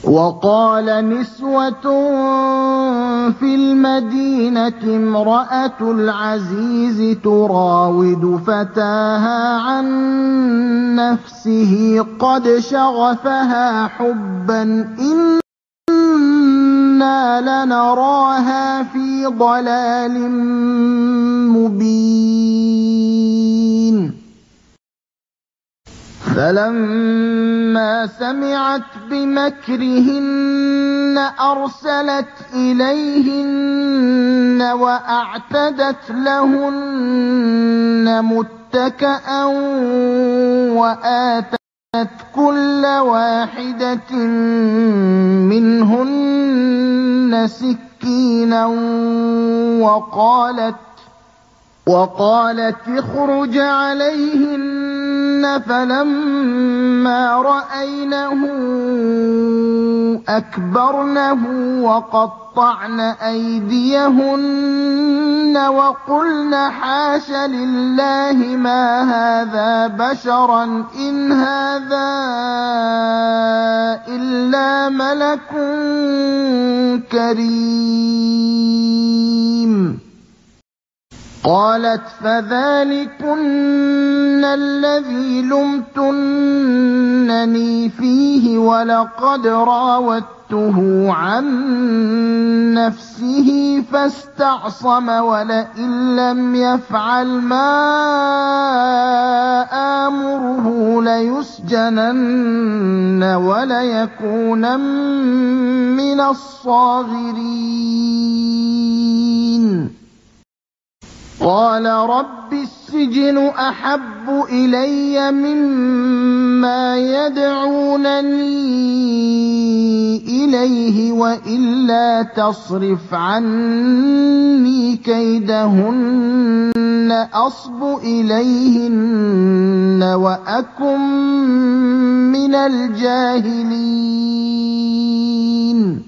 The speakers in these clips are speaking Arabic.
وقال نسوة في المدينة امرأة العزيز تراود فتاها عن نفسه قد شغفها حبا إنا لنراها في ضلال مبين فلما سمعت بمكرهن أرسلت إليهن وأعتدت لهن متكأ وآتت كل واحدة منهن سكينا وقالت اخرج عليهن فلما رأينه أكبرنه وقطعن أيديهن وقلن حاش لله ما هذا بشرا إن هذا إلا ملك كريم قالت فذلكن الذي لمتنني فيه ولقد راودته عن نفسه فاستعصم ولئن لم يفعل ما آمره ليسجنن وليكونن من الصاغرين قال رب السجن أحب إلي مما يدعونني إليه وإلا تصرف عني كيدهن أصب إليهن وأكن من الجاهلين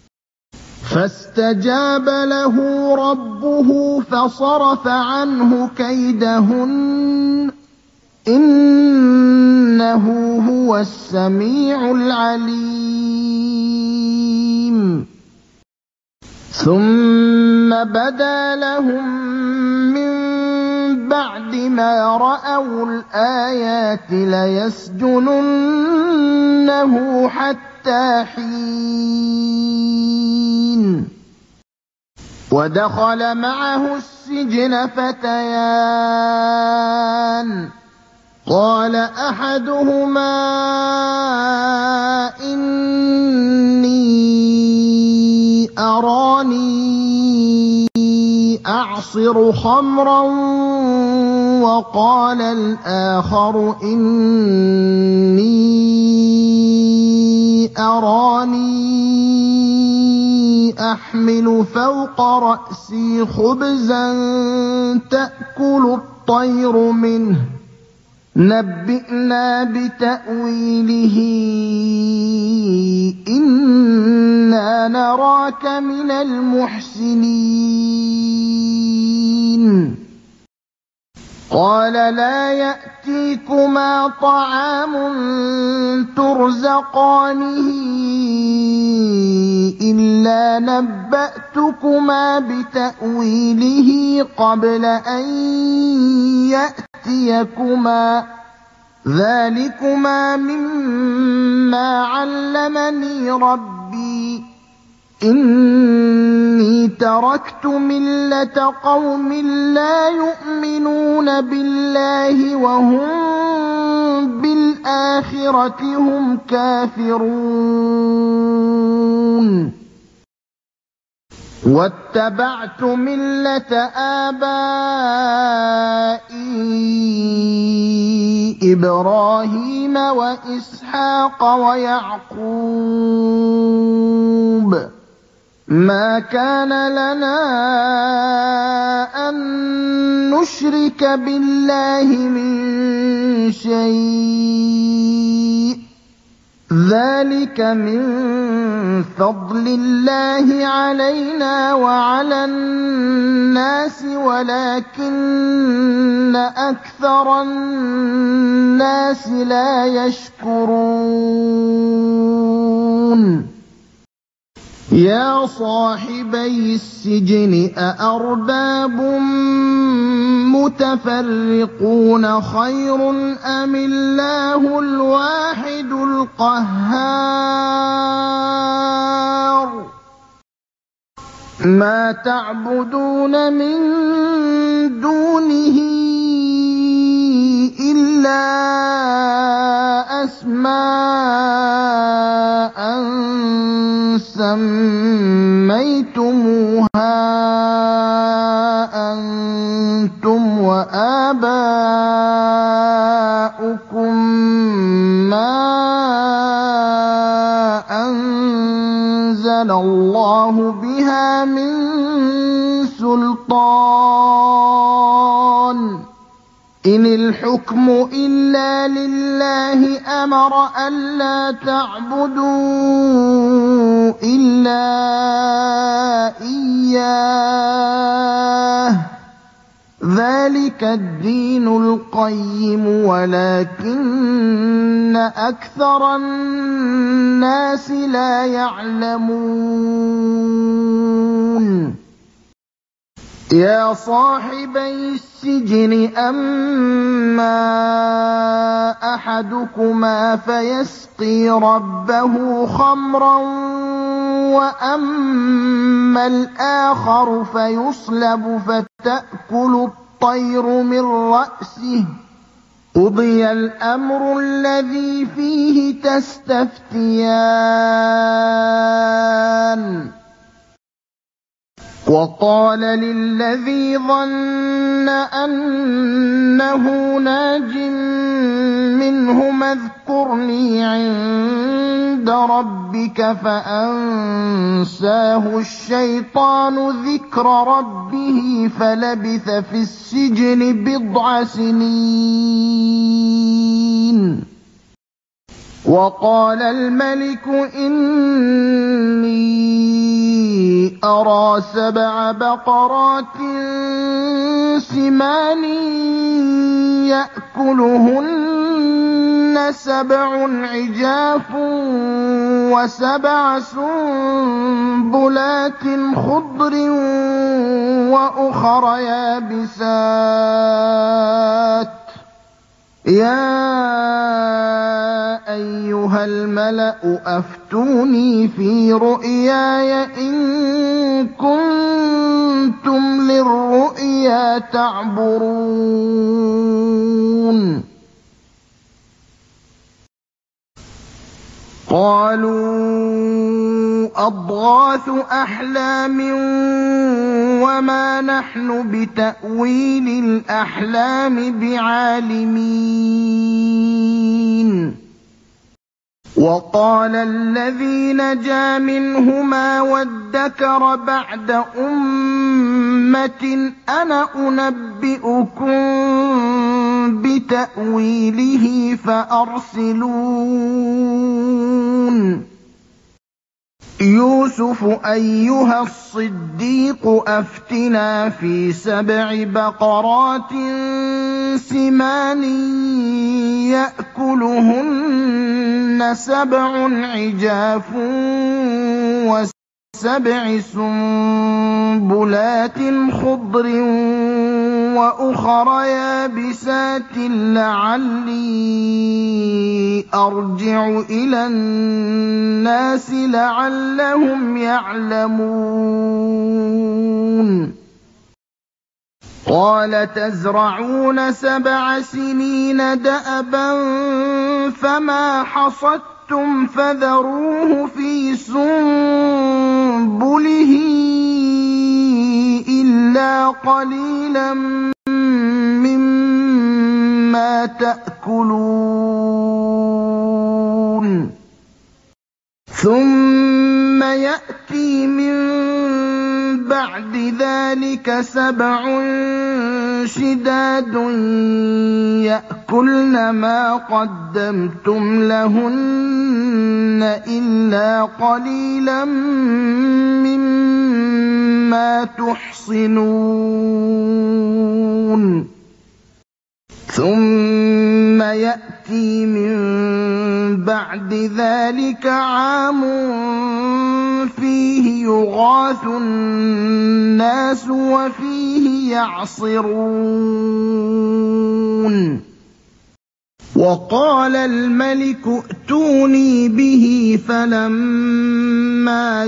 فاستجاب له ربه فصرف عنه كيدهن إنه هو السميع العليم ثم بدا لهم من بعد ما رأوا الآيات ليسجننه حتى حين ودخل معه السجن فتيان قال أحدهما إني أراني أعصر خمرا وقال الآخر إني أراني أحمل فوق رأسي خبزا تأكل الطير منه نبئنا بتأويله إنا نراك من المحسنين قال لا يأتيكما طعام ترزقانه إلا نبأتكما بتأويله قبل أن يأتيكما ذلكما مما علمني ربي إني تركت ملة قوم لا يؤمنون بالله وهم بالآخرة هم كافرون واتبعت ملة آبائي إبراهيم وإسحاق ويعقوب ما كان لنا أن نشرك بالله من شيء ذلك من فضل الله علينا وعلى الناس ولكن أكثر الناس لا يشكرون يا صاحبي السجن أأرباب متفرقون خير أم الله الواحد القهار ما تعبدون من دونه إلا أسماء سميتموها أنتم وآباؤكم ما أنزل الله بها من سلطان إن الحكم إلا لله أمر ألا تعبدوا إلا إياه ذلك الدين القيم ولكن أكثر الناس لا يعلمون يا صاحبي السجن أما أحدكما فيسقي ربه خمرا وأما الآخر فيصلب فتأكل الطير من رأسه قضي الأمر الذي فيه تستفتيان وقال للذي ظن أنه ناج منهما اذكرني عند ربك فأنساه الشيطان ذكر ربه فلبث في السجن بضع سنين وقال الملك إني أرى 7 بقرات سمان يأكلهن 7 عجاف و7 سنبلات خضر وأخر يابسات يا أيها الملأ أفتوني في رؤياي إن كنتم للرؤيا تعبرون قالوا أضغاث أحلام وما نحن بتأويل الأحلام بعالمين وقال الذي نجا منهما وادكر بعد أمة أنا أنبئكم بتأويله فأرسلون يوسف أيها الصديق أفتنا في 7 بقرات سمان يأكلهن 7 عجاف و7 سنبلات خضر وأخر يابسات لعلي أرجع إلى الناس لعلهم يعلمون قال تزرعون 7 سنين دأبا فما حصدتم فذروه في سنبله إلا قليلا مما تأكلون ثم يأتي من بعد ذلك 7 شداد يأكلن ما قدمتم لهن إلا قليلا مما تحصنون ثم يأتي من بعد ذلك عام فِيهِ يُغَاثُ النَّاسُ وَفِيهِ يَعْصِرُونَ وَقَالَ الْمَلِكُ ائْتُونِي بِهِ فَلَمَّا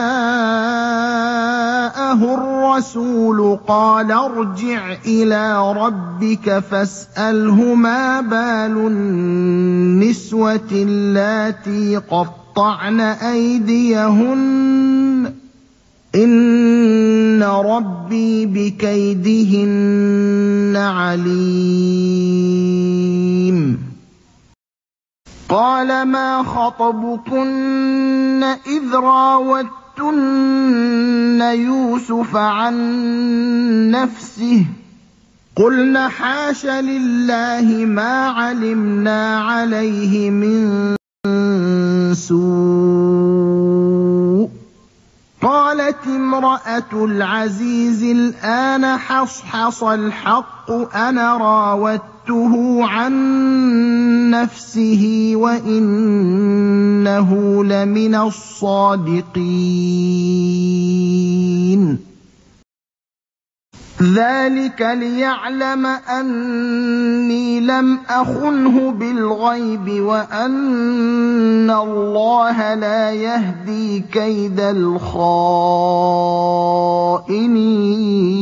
جَاءَهُ الرَّسُولُ قَالَ ارْجِعْ إِلَىٰ رَبِّكَ فَاسْأَلْهُ مَا بَالُ النِّسْوَةِ اللَّاتِي قَطَّعْنَ أَيْدِيَهُنَّ ۚ إِنَّ رَبِّي بِكَيْدِهِنَّ عَلِيمٌ قَالَ مَا خَطْبُكُنَّ إِذْ رَاوَدتُّنَّ يُوسُفَ عَن نَّفْسِهِ ۚ قُلْنَ حَاشَ لِلَّهِ مَا عَلِمْنَا عَلَيْهِ مِن سُوءٍ ۚ قَالَتِ امْرَأَتُ الْعَزِيزِ الْآنَ حَصْحَصَ الْحَقُّ أَنَا رَاوَدتُّهُ عَن نَّفْسِهِ وَإِنَّهُ لَمِنَ الصَّادِقِينَ ذَٰلِكَ لِيَعْلَمَ أَنِّي لَمْ أَخُنْهُ بِالْغَيْبِ وَأَنَّ اللَّهَ لَا يَهْدِي كَيْدَ الْخَائِنِينَ